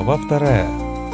Глава 2.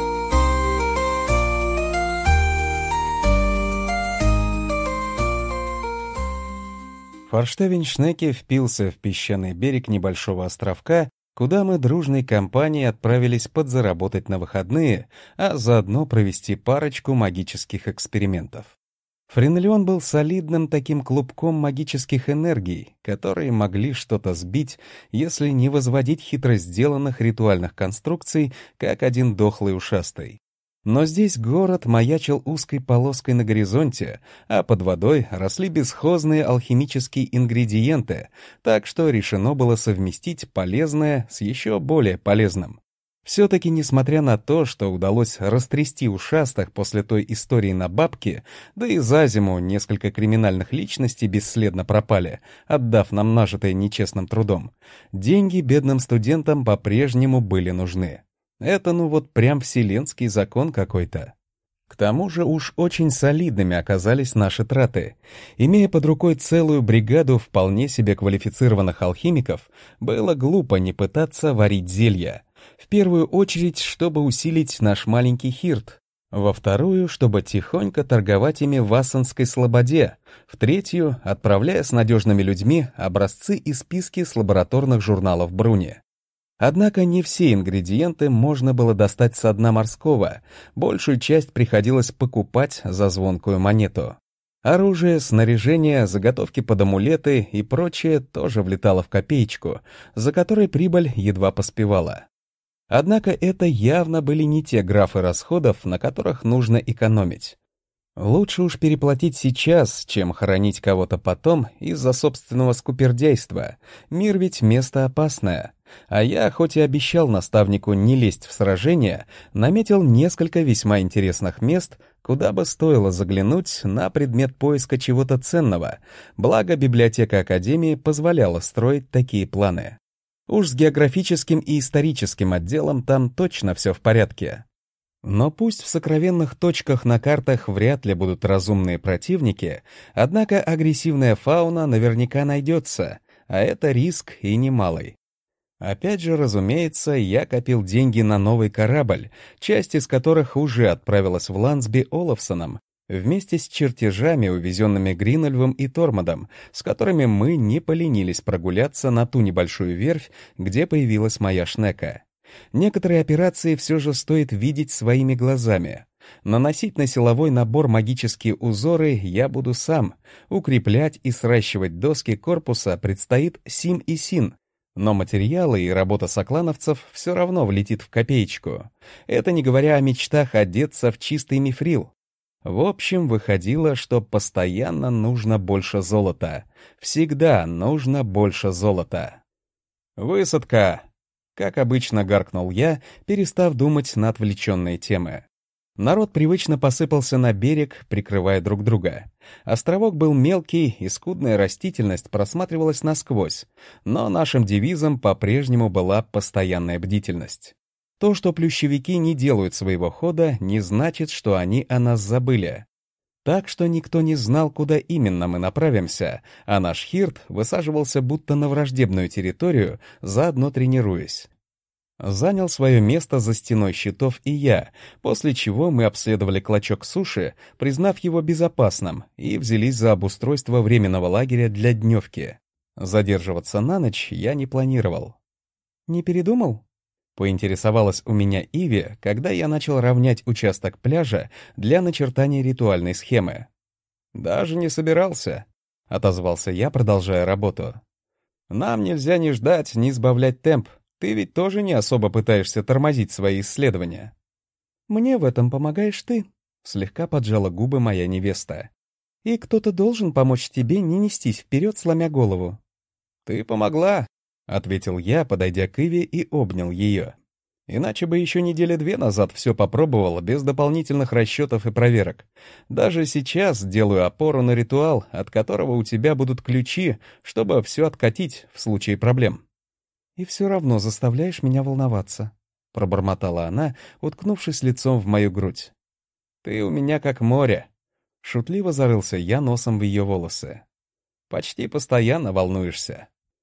Форштевень-Шнеке впился в песчаный берег небольшого островка, куда мы дружной компанией отправились подзаработать на выходные, а заодно провести парочку магических экспериментов. Френлион был солидным таким клубком магических энергий, которые могли что-то сбить, если не возводить хитро сделанных ритуальных конструкций, как один дохлый ушастый. Но здесь город маячил узкой полоской на горизонте, а под водой росли бесхозные алхимические ингредиенты, так что решено было совместить полезное с еще более полезным. Все-таки, несмотря на то, что удалось растрясти ушастых после той истории на бабке, да и за зиму несколько криминальных личностей бесследно пропали, отдав нам нажитое нечестным трудом, деньги бедным студентам по-прежнему были нужны. Это прям вселенский закон какой-то. К тому же уж очень солидными оказались наши траты. Имея под рукой целую бригаду вполне себе квалифицированных алхимиков, было глупо не пытаться варить зелья. В первую очередь, чтобы усилить наш маленький хирт. Во вторую, чтобы тихонько торговать ими в Ассенской слободе. В третью, отправляя с надежными людьми образцы и списки с лабораторных журналов Бруни. Однако не все ингредиенты можно было достать со дна морского, большую часть приходилось покупать за звонкую монету. Оружие, снаряжение, заготовки под амулеты и прочее тоже влетало в копеечку, за которой прибыль едва поспевала. Однако это явно были не те графы расходов, на которых нужно экономить. Лучше уж переплатить сейчас, чем хоронить кого-то потом из-за собственного скупердяйства. Мир ведь место опасное. А я, хоть и обещал наставнику не лезть в сражения, наметил несколько весьма интересных мест, куда бы стоило заглянуть на предмет поиска чего-то ценного, благо библиотека Академии позволяла строить такие планы. Уж с географическим и историческим отделом там точно все в порядке. Но пусть в сокровенных точках на картах вряд ли будут разумные противники, однако агрессивная фауна наверняка найдется, а это риск и немалый. Опять же, разумеется, я копил деньги на новый корабль, часть из которых уже отправилась в Лансби Олафсоном, вместе с чертежами, увезенными Гринольвом и Тормодом, с которыми мы не поленились прогуляться на ту небольшую верфь, где появилась моя Шнека. Некоторые операции все же стоит видеть своими глазами. Наносить на силовой набор магические узоры я буду сам, укреплять и сращивать доски корпуса предстоит Сим и Син. Но материалы и работа соклановцев все равно влетит в копеечку. Это не говоря о мечтах одеться в чистый мифрил. В общем, выходило, что постоянно нужно больше золота. Всегда нужно больше золота. «Высадка!» — как обычно гаркнул я, перестав думать на отвлеченные темы. Народ привычно посыпался на берег, прикрывая друг друга. Островок был мелкий, и скудная растительность просматривалась насквозь, но нашим девизом по-прежнему была постоянная бдительность. То, что плющевики не делают своего хода, не значит, что они о нас забыли. Так что никто не знал, куда именно мы направимся, а наш хирт высаживался будто на враждебную территорию, заодно тренируясь. Занял свое место за стеной щитов и я, после чего мы обследовали клочок суши, признав его безопасным, и взялись за обустройство временного лагеря для дневки. Задерживаться на ночь я не планировал. «Не передумал?» — поинтересовалась у меня Иви, когда я начал равнять участок пляжа для начертания ритуальной схемы. «Даже не собирался», — отозвался я, продолжая работу. «Нам нельзя ни ждать, ни сбавлять темп. Ты ведь тоже не особо пытаешься тормозить свои исследования». «Мне в этом помогаешь ты», — слегка поджала губы моя невеста. «И кто-то должен помочь тебе не нестись вперед, сломя голову». «Ты помогла», — ответил я, подойдя к Иве и обнял ее. «Иначе бы еще недели 2 назад все попробовал без дополнительных расчетов и проверок. Даже сейчас делаю опору на ритуал, от которого у тебя будут ключи, чтобы все откатить в случае проблем». «И все равно заставляешь меня волноваться», — пробормотала она, уткнувшись лицом в мою грудь. «Ты у меня как море», — шутливо зарылся я носом в ее волосы. «Почти постоянно волнуешься».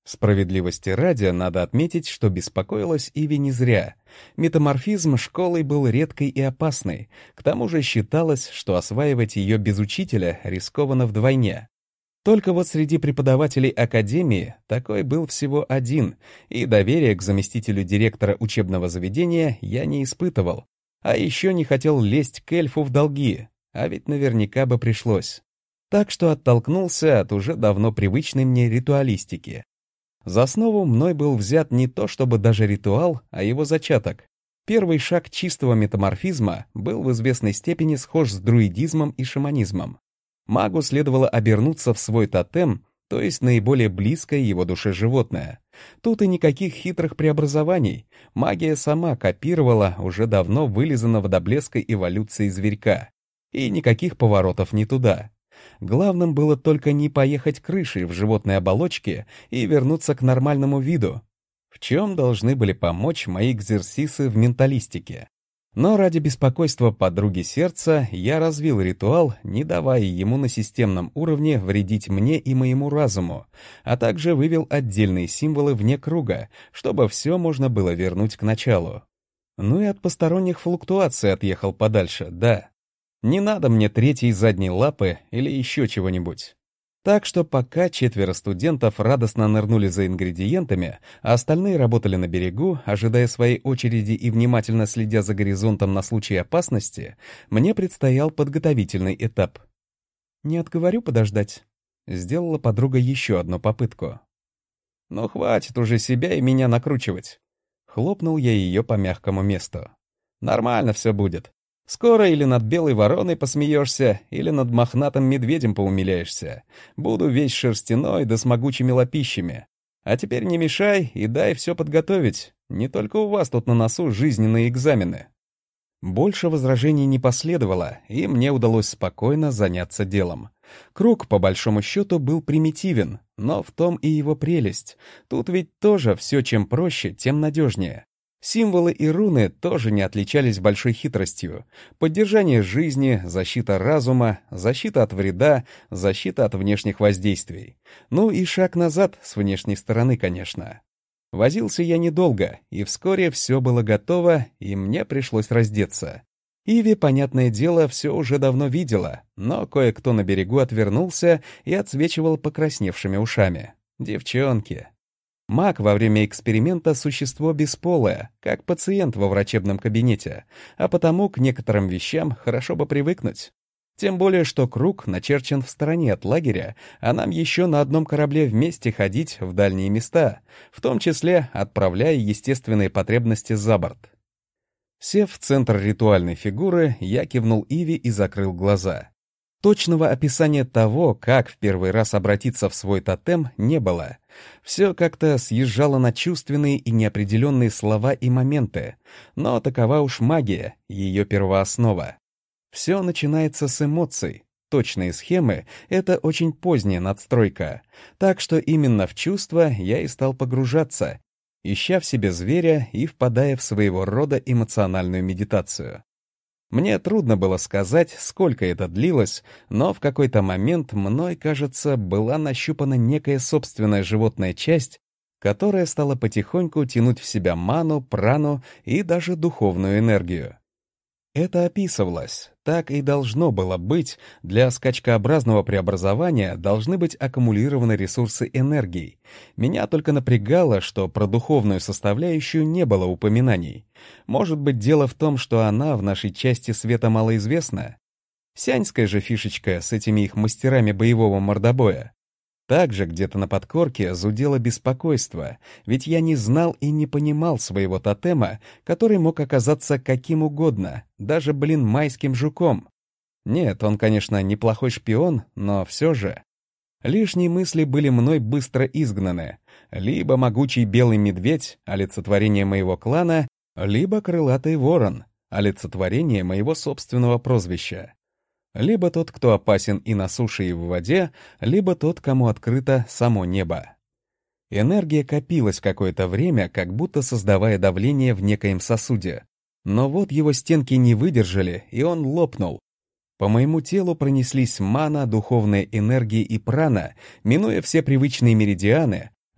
Справедливости ради, надо отметить, что беспокоилась Иви не зря. Метаморфизм школой был редкой и опасной, к тому же считалось, что осваивать ее без учителя рискованно вдвойне. Только вот среди преподавателей академии такой был всего один, и доверия к заместителю директора учебного заведения я не испытывал. А еще не хотел лезть к эльфу в долги, а ведь наверняка бы пришлось. Так что оттолкнулся от уже давно привычной мне ритуалистики. За основу мной был взят не то чтобы даже ритуал, а его зачаток. Первый шаг чистого метаморфизма был в известной степени схож с друидизмом и шаманизмом. Магу следовало обернуться в свой тотем, то есть наиболее близкое его душе животное. Тут и никаких хитрых преобразований. Магия сама копировала уже давно вылизанного до блеска эволюции зверька. И никаких поворотов не туда. Главным было только не поехать крышей в животной оболочке и вернуться к нормальному виду, в чем должны были помочь мои экзерсисы в менталистике. Но ради беспокойства подруги сердца я развил ритуал, не давая ему на системном уровне вредить мне и моему разуму, а также вывел отдельные символы вне круга, чтобы все можно было вернуть к началу. Ну и от посторонних флуктуаций отъехал подальше, да. Не надо мне третьей задней лапы или еще чего-нибудь. Так что пока 4 студентов радостно нырнули за ингредиентами, а остальные работали на берегу, ожидая своей очереди и внимательно следя за горизонтом на случай опасности, мне предстоял подготовительный этап. «Не отговорю подождать?» Сделала подруга еще одну попытку. «Ну хватит уже себя и меня накручивать!» Хлопнул я ее по мягкому месту. «Нормально все будет. Скоро или над белой вороной посмеешься, или над мохнатым медведем поумиляешься. Буду весь шерстяной да с могучими лапищами. А теперь не мешай и дай все подготовить. Не только у вас тут на носу жизненные экзамены». Больше возражений не последовало, и мне удалось спокойно заняться делом. Круг, по большому счету, был примитивен, но в том и его прелесть. Тут ведь тоже все чем проще, тем надежнее. Символы и руны тоже не отличались большой хитростью. Поддержание жизни, защита разума, защита от вреда, защита от внешних воздействий. Ну и шаг назад с внешней стороны, конечно. Возился я недолго, и вскоре все было готово, и мне пришлось раздеться. Иви, понятное дело, все уже давно видела, но кое-кто на берегу отвернулся и отсвечивал покрасневшими ушами. Девчонки. Маг во время эксперимента — существо бесполое, как пациент во врачебном кабинете, а потому к некоторым вещам хорошо бы привыкнуть. Тем более, что круг начерчен в стороне от лагеря, а нам еще на одном корабле вместе ходить в дальние места, в том числе отправляя естественные потребности за борт. Сев в центр ритуальной фигуры, я кивнул Иви и закрыл глаза. Точного описания того, как в первый раз обратиться в свой тотем, не было. Все как-то съезжало на чувственные и неопределенные слова и моменты. Но такова уж магия, ее первооснова. Все начинается с эмоций. Точные схемы — это очень поздняя надстройка. Так что именно в чувства я и стал погружаться, ища в себе зверя и впадая в своего рода эмоциональную медитацию. Мне трудно было сказать, сколько это длилось, но в какой-то момент мной, кажется, была нащупана некая собственная животная часть, которая стала потихоньку тянуть в себя ману, прану и даже духовную энергию. Это описывалось, так и должно было быть, для скачкообразного преобразования должны быть аккумулированы ресурсы энергии. Меня только напрягало, что про духовную составляющую не было упоминаний. Может быть, дело в том, что она в нашей части света малоизвестна? Сяньская же фишечка с этими их мастерами боевого мордобоя. Также где-то на подкорке зудело беспокойство, ведь я не знал и не понимал своего тотема, который мог оказаться каким угодно, даже, майским жуком. Нет, он, конечно, неплохой шпион, но все же. Лишние мысли были мной быстро изгнаны. Либо могучий белый медведь, олицетворение моего клана, либо крылатый ворон, олицетворение моего собственного прозвища. Либо тот, кто опасен и на суше, и в воде, либо тот, кому открыто само небо. Энергия копилась какое-то время, как будто создавая давление в некоем сосуде. Но вот его стенки не выдержали, и он лопнул. По моему телу пронеслись мана, духовная энергия и прана, минуя все привычные меридианы,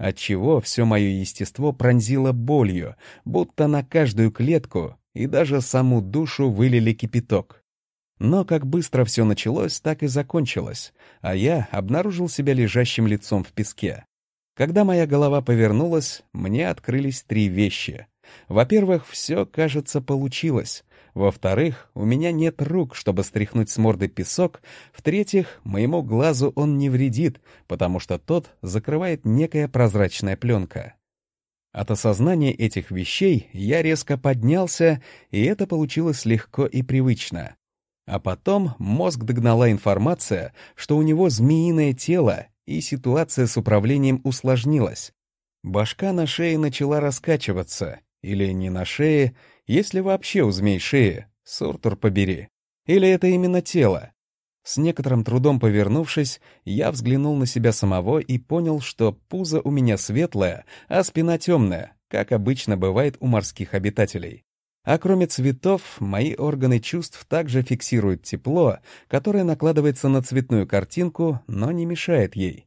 отчего все мое естество пронзило болью, будто на каждую клетку и даже саму душу вылили кипяток. Но как быстро все началось, так и закончилось, а я обнаружил себя лежащим лицом в песке. Когда моя голова повернулась, мне открылись 3 вещи. Во-первых, все, кажется, получилось. Во-вторых, у меня нет рук, чтобы стряхнуть с морды песок. В-третьих, моему глазу он не вредит, потому что тот закрывает некая прозрачная пленка. От осознания этих вещей я резко поднялся, и это получилось легко и привычно. А потом мозг догнала информация, что у него змеиное тело, и ситуация с управлением усложнилась. Башка на шее начала раскачиваться, или не на шее, если вообще у змей шея, Суртур побери. Или это именно тело? С некоторым трудом повернувшись, я взглянул на себя самого и понял, что пузо у меня светлое, а спина темная, как обычно бывает у морских обитателей. А кроме цветов, мои органы чувств также фиксируют тепло, которое накладывается на цветную картинку, но не мешает ей.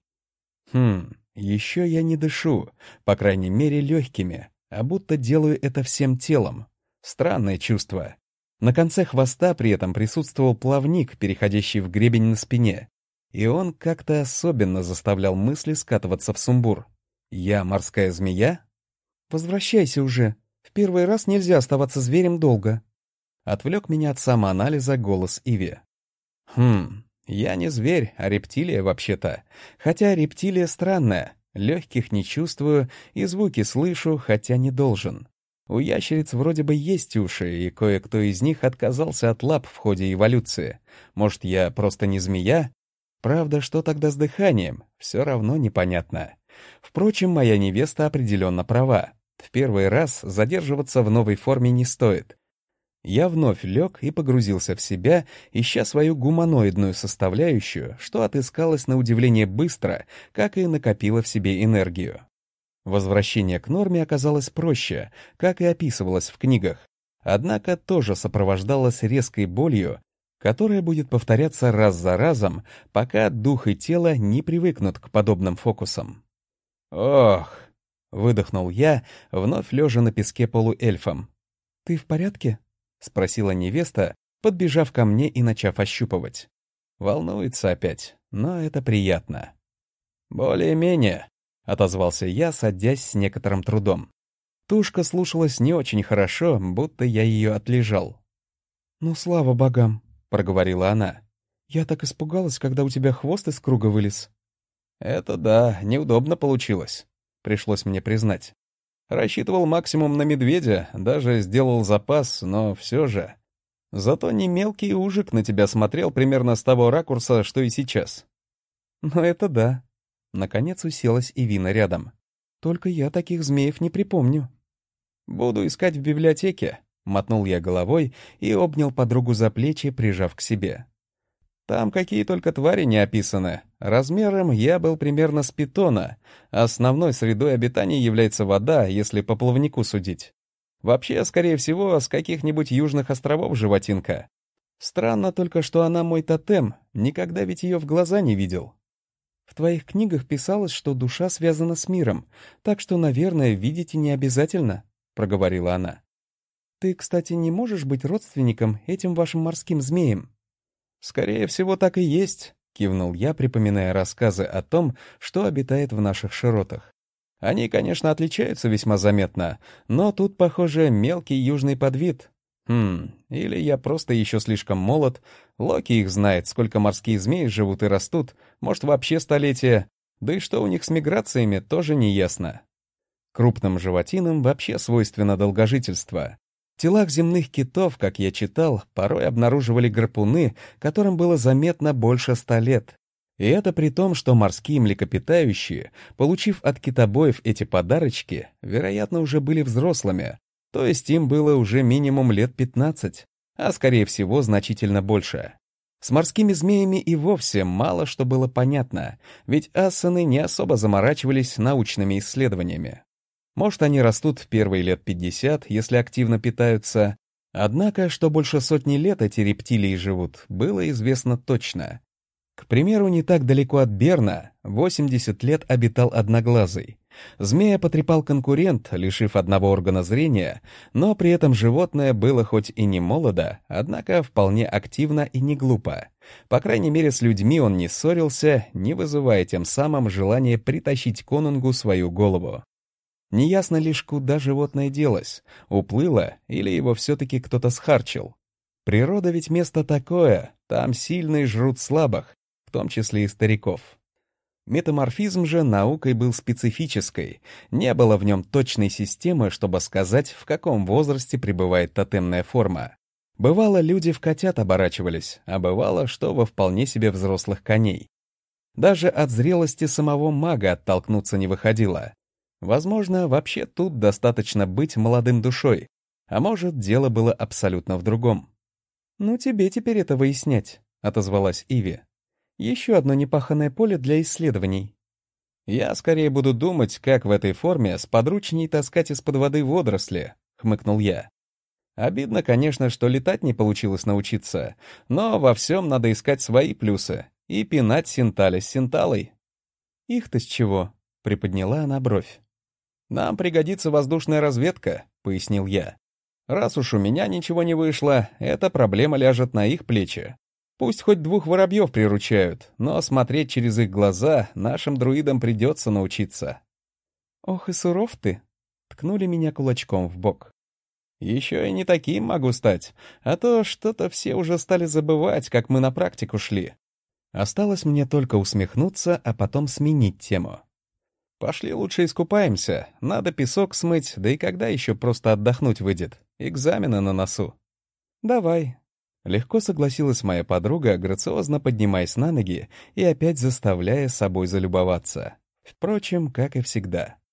Еще я не дышу, по крайней мере легкими, а будто делаю это всем телом. Странное чувство. На конце хвоста при этом присутствовал плавник, переходящий в гребень на спине, и он как-то особенно заставлял мысли скатываться в сумбур. Я морская змея? «Возвращайся уже. В первый раз нельзя оставаться зверем долго». Отвлек меня от самоанализа голос Иви. Я не зверь, а рептилия вообще-то. Хотя рептилия странная. Легких не чувствую и звуки слышу, хотя не должен. У ящериц вроде бы есть уши, и кое-кто из них отказался от лап в ходе эволюции. Может, я просто не змея? Правда, что тогда с дыханием? Все равно непонятно. Впрочем, моя невеста определенно права. В первый раз задерживаться в новой форме не стоит. Я вновь лег и погрузился в себя, ища свою гуманоидную составляющую, что отыскалась на удивление быстро, как и накопила в себе энергию. Возвращение к норме оказалось проще, как и описывалось в книгах, однако тоже сопровождалось резкой болью, которая будет повторяться раз за разом, пока дух и тело не привыкнут к подобным фокусам. «Ох!» — выдохнул я, вновь лежа на песке полуэльфом. «Ты в порядке?» — спросила невеста, подбежав ко мне и начав ощупывать. Волнуется опять, но это приятно. «Более-менее», — отозвался я, садясь с некоторым трудом. Тушка слушалась не очень хорошо, будто я ее отлежал. «Ну, слава богам», — проговорила она. «Я так испугалась, когда у тебя хвост из круга вылез». «Это да, неудобно получилось», — пришлось мне признать. Рассчитывал максимум на медведя, даже сделал запас, но все же. Зато не мелкий ужик на тебя смотрел примерно с того ракурса, что и сейчас. «Ну это да». Наконец уселась Ивина рядом. «Только я таких змеев не припомню». «Буду искать в библиотеке», — мотнул я головой и обнял подругу за плечи, прижав к себе. Там какие только твари не описаны. Размером я был примерно с питона. Основной средой обитания является вода, если по плавнику судить. Вообще, скорее всего, с каких-нибудь южных островов животинка. Странно только, что она мой тотем, никогда ведь ее в глаза не видел. В твоих книгах писалось, что душа связана с миром, так что, наверное, видеть и не обязательно, — проговорила она. Ты, кстати, не можешь быть родственником этим вашим морским змеям? «Скорее всего, так и есть», — кивнул я, припоминая рассказы о том, что обитает в наших широтах. Они, конечно, отличаются весьма заметно, но тут, похоже, мелкий южный подвид. Или я просто еще слишком молод, Локи их знает, сколько морские змеи живут и растут, может, вообще столетия, да и что у них с миграциями, тоже не ясно. Крупным животинам вообще свойственно долгожительство. В телах земных китов, как я читал, порой обнаруживали гарпуны, которым было заметно больше 100 лет. И это при том, что морские млекопитающие, получив от китобоев эти подарочки, вероятно, уже были взрослыми, то есть им было уже минимум лет 15, а скорее всего значительно больше. С морскими змеями и вовсе мало что было понятно, ведь ассаны не особо заморачивались научными исследованиями. Может, они растут в первые лет 50, если активно питаются. Однако, что больше сотни лет эти рептилии живут, было известно точно. К примеру, не так далеко от Берна 80 лет обитал Одноглазый. Змея потрепал конкурент, лишив одного органа зрения, но при этом животное было хоть и не молодо, однако вполне активно и не глупо. По крайней мере, с людьми он не ссорился, не вызывая тем самым желание притащить конунгу свою голову. Неясно лишь, куда животное делось, уплыло или его все-таки кто-то схарчил. Природа ведь место такое, там сильные жрут слабых, в том числе и стариков. Метаморфизм же наукой был специфической, не было в нем точной системы, чтобы сказать, в каком возрасте пребывает тотемная форма. Бывало, люди в котят оборачивались, а бывало, что во вполне себе взрослых коней. Даже от зрелости самого мага оттолкнуться не выходило. Возможно, вообще тут достаточно быть молодым душой, а может, дело было абсолютно в другом. «Ну, тебе теперь это выяснять», — отозвалась Иви. «Еще одно непаханное поле для исследований». «Я скорее буду думать, как в этой форме сподручней таскать из-под воды водоросли», — хмыкнул я. «Обидно, конечно, что летать не получилось научиться, но во всем надо искать свои плюсы и пинать синтали с синталой». «Их-то с чего?» — приподняла она бровь. «Нам пригодится воздушная разведка», — пояснил я. «Раз уж у меня ничего не вышло, эта проблема ляжет на их плечи. Пусть хоть 2 воробьев приручают, но смотреть через их глаза нашим друидам придется научиться». «Ох и суров ты!» — ткнули меня кулачком в бок. «Еще и не таким могу стать, а то что-то все уже стали забывать, как мы на практику шли». Осталось мне только усмехнуться, а потом сменить тему. «Пошли лучше искупаемся, надо песок смыть, да и когда еще просто отдохнуть выйдет? Экзамены на носу». «Давай». Легко согласилась моя подруга, грациозно поднимаясь на ноги и опять заставляя собой залюбоваться. Впрочем, как и всегда.